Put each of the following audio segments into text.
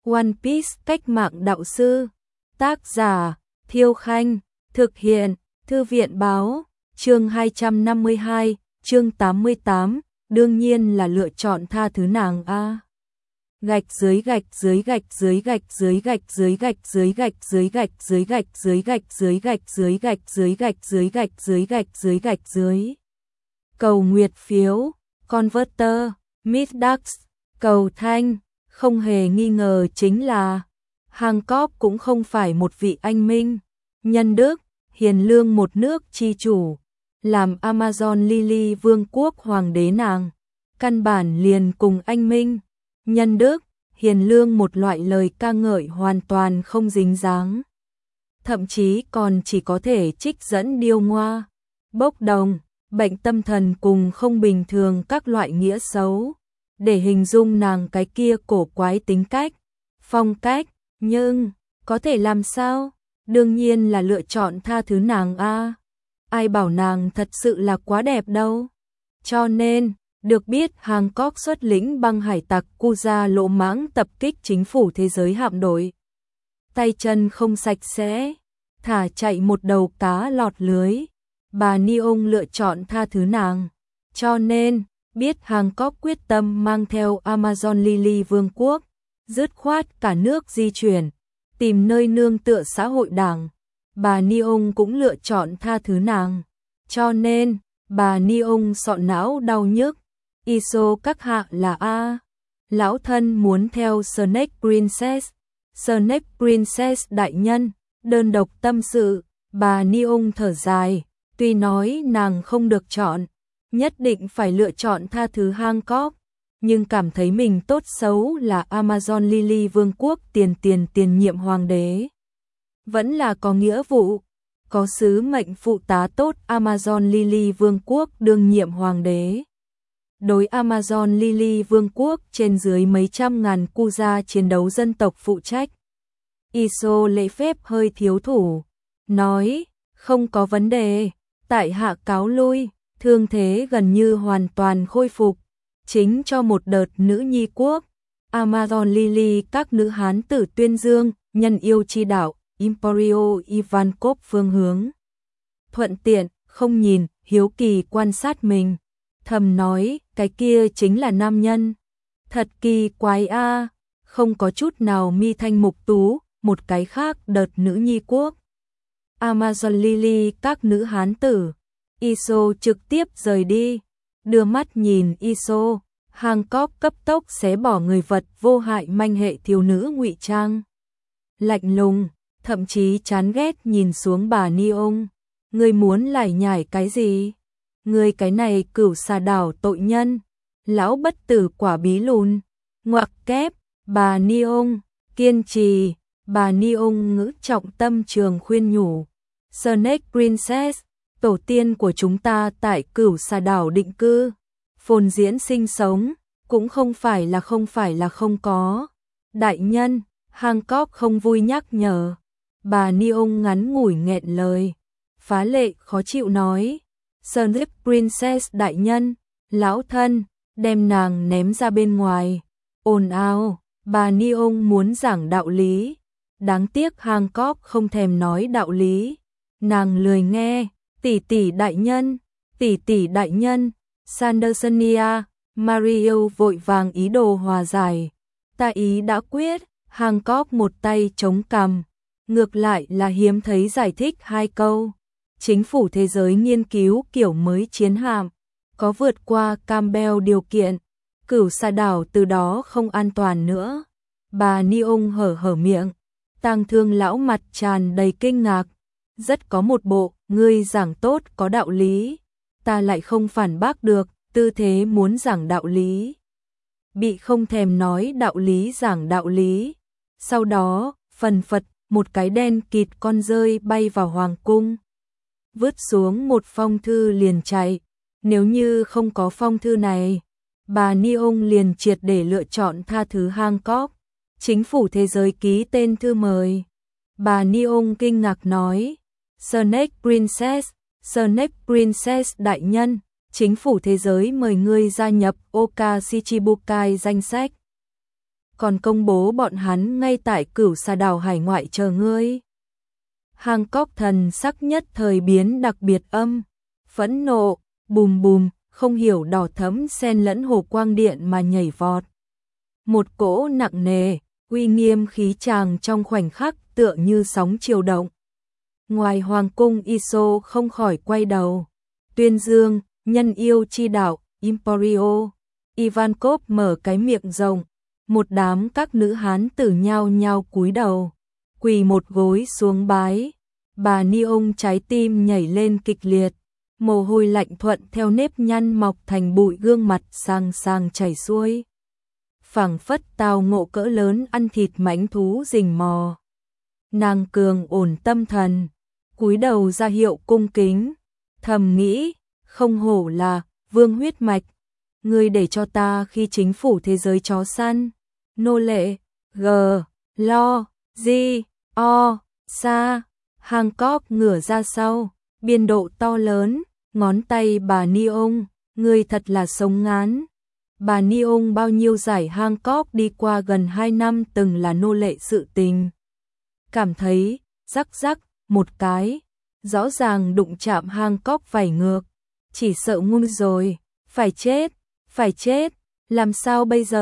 One Piece cách mạng đạo sư. Tác giả Thiêu Khanh. Thực hiện Thư viện Báo. Chương 252, chương 88, đương nhiên là lựa chọn tha thứ nàng a. Gạch dưới gạch dưới gạch dưới gạch dưới gạch dưới gạch dưới gạch dưới gạch dưới gạch dưới gạch dưới gạch dưới gạch dưới gạch dưới gạch dưới gạch dưới gạch dưới. Cầu nguyệt phiếu, Converter, Middax, cầu thanh, không hề nghi ngờ chính là Hancock cũng không phải một vị anh minh, nhân đức, hiền lương một nước chi chủ, làm Amazon Lily vương quốc hoàng đế nàng, căn bản liền cùng anh minh, nhân đức, hiền lương một loại lời ca ngợi hoàn toàn không dính dáng. Thậm chí còn chỉ có thể trích dẫn điêu ngoa, bốc đồng, bệnh tâm thần cùng không bình thường các loại nghĩa xấu, để hình dung nàng cái kia cổ quái tính cách, phong cách, nhưng có thể làm sao? Đương nhiên là lựa chọn tha thứ nàng a. Ai bảo nàng thật sự là quá đẹp đâu. Cho nên, được biết Hancock xuất lĩnh băng hải tặc Kuja lỗ mãng tập kích chính phủ thế giới hạm đội. Tay chân không sạch sẽ, thả chạy một đầu cá lọt lưới. Bà Neon lựa chọn tha thứ nàng. Cho nên, biết Hancock quyết tâm mang theo Amazon Lily vương quốc, dứt khoát cả nước di chuyển, tìm nơi nương tựa xã hội đảng. Bà Neon cũng lựa chọn tha thứ nàng. Cho nên, bà Neon sọ não đau nhức. Iso các hạ là A. Lão thân muốn theo Snake Princess. Snake Princess đại nhân, đơn độc tâm sự. Bà Neon thở dài, tuy nói nàng không được chọn, nhất định phải lựa chọn tha thứ Hancock, nhưng cảm thấy mình tốt xấu là Amazon Lily vương quốc tiền nhiệm hoàng đế. Vẫn là có nghĩa vụ, có sứ mệnh phụ tá tốt Amazon Lily vương quốc đương nhiệm hoàng đế. Đối Amazon Lily vương quốc trên dưới mấy trăm ngàn Kuja chiến đấu dân tộc phụ trách. Iso lễ phép hơi thiếu thủ, nói, không có vấn đề, tại hạ cáo lui, thương thế gần như hoàn toàn khôi phục, chính cho một đợt nữ nhi quốc. Amazon Lily các nữ hán tử tuyên dương, nhân yêu chi đạo, Emporio Ivankov phương hướng. Thuận tiện, không nhìn, hiếu kỳ quan sát mình. Thầm nói, cái kia chính là nam nhân. Thật kỳ quái a, không có chút nào mi thanh mục tú, một cái khác đợt nữ nhi quốc. Amazon Lily các nữ hán tử. Iso trực tiếp rời đi, đưa mắt nhìn Iso, Hancock cấp tốc xé bỏ người vật vô hại manh hệ thiếu nữ ngụy trang. Lạnh lùng, thậm chí chán ghét nhìn xuống bà Neon. Ngươi muốn lải nhải cái gì? Ngươi cái này cửu xà đảo tội nhân, lão bất tử quả bí lùn. Ngoặc kép, bà Neon, kiên trì, bà Neon ngữ trọng tâm trường khuyên nhủ. Snake Princess, tổ tiên của chúng ta tại cửu xà đảo định cư, phồn diễn sinh sống, cũng không phải là không có. Đại nhân, Hancock không vui nhắc nhở. Bà Neon ngắn ngủi nghẹn lời, phá lệ khó chịu nói. Snake Princess đại nhân, lão thân, đem nàng ném ra bên ngoài. Ồn ào, bà Neon muốn giảng đạo lý. Đáng tiếc Hancock không thèm nói đạo lý. Nàng lười nghe. Tỷ tỷ đại nhân, Sandersonia, Mario vội vàng ý đồ hòa giải. Ta ý đã quyết, Hancock một tay chống cằm, ngược lại là hiếm thấy giải thích hai câu. Chính phủ thế giới nghiên cứu kiểu mới chiến hạm, có vượt qua Campbell điều kiện, cửu xà đảo từ đó không an toàn nữa. Bà Neon hở miệng, tang thương lão mặt tràn đầy kinh ngạc. Rất có một bộ, ngươi giảng tốt có đạo lý, ta lại không phản bác được, tư thế muốn giảng đạo lý. Bị không thèm nói đạo lý giảng đạo lý. Sau đó, phần phật, một cái đen kịt con rơi bay vào hoàng cung. Vứt xuống một phong thư liền chạy. Nếu như không có phong thư này, bà Neon liền triệt để lựa chọn tha thứ Hancock. Chính phủ thế giới ký tên thư mời. Bà Neon kinh ngạc nói, Snake Princess đại nhân, chính phủ thế giới mời ngươi gia nhập Oka Shichibukai danh sách. còn công bố bọn hắn ngay tại Cửu Xà đảo hải ngoại chờ ngươi. Hancock thần sắc nhất thời biến đặc biệt phẫn nộ, bùm bùm, không hiểu đỏ thẫm xen lẫn hồ quang điện mà nhảy vọt. Một cỗ nặng nề, uy nghiêm khí tràng trong khoảnh khắc tựa như sóng chiều động. Ngoài hoàng cung Iso không khỏi quay đầu. Tuyên dương, nhân yêu chi đạo, Emporio. Ivankov mở cái miệng rộng. Một đám các nữ hán tử nhao nhao cúi đầu, quỳ một gối xuống bái. Bà Niông trái tim nhảy lên kịch liệt, mồ hôi lạnh thuận theo nếp nhăn mọc thành bụi gương mặt sang sang chảy xuôi. Phảng phất tao ngộ cỡ lớn ăn thịt mãnh thú rình mò. Nàng cường ổn tâm thần, cúi đầu ra hiệu cung kính, thầm nghĩ, không hổ là vương huyết mạch, ngươi để cho ta khi chính phủ thế giới chó săn, nô lệ, g, lo, di, o, sa. Hancock ngửa ra sau, biên độ to lớn, ngón tay bà Niông, ngươi thật là sống ngán. Bà Niông bao nhiêu giải Hancock đi qua gần 2 năm từng là nô lệ sự tình. Cảm thấy, rắc rắc, một cái, rõ ràng đụng chạm Hancock vảy ngược, chỉ sợ ngu rồi, phải chết, làm sao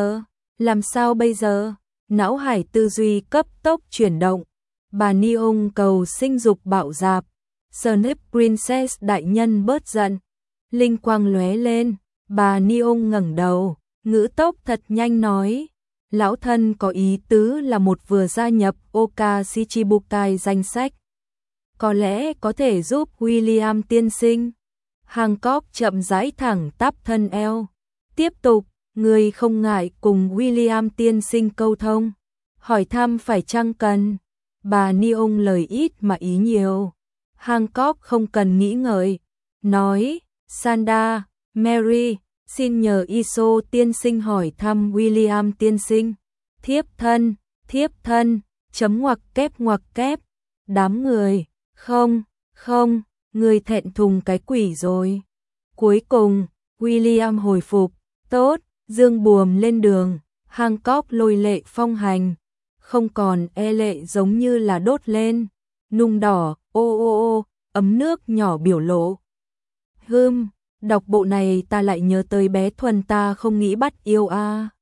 bây giờ, não hải tư duy cấp tốc chuyển động. Bà Niông cầu sinh dục bạo dạp, Snape Princess đại nhân bớt giận, linh quang lóe lên, bà Niông ngẩng đầu, ngữ tốc thật nhanh nói, lão thân có ý tứ là một vừa gia nhập Oka Shichibukai danh sách, có lẽ có thể giúp William tiên sinh. Hancock chậm rãi thẳng tắp thân eo, tiếp tục, người không ngại cùng William tiên sinh câu thông, hỏi thăm phải chăng cần. Bà Niông lời ít mà ý nhiều. Hancock không cần nghĩ ngợi, nói, Sanda, Mary, xin nhờ Iso tiên sinh hỏi thăm William tiên sinh. Thiếp thân, chấm ngoặc kép, đám người, không, người thẹn thùng cái quỷ rồi. Cuối cùng, William hồi phục, tốt, dương buồm lên đường, Hancock lôi lệ phong hành. Không còn e lệ giống như là đốt lên, nung đỏ, ô, ấm nước nhỏ biểu lộ. Đọc bộ này ta lại nhớ tới bé Thuần ta không nghĩ bắt yêu a.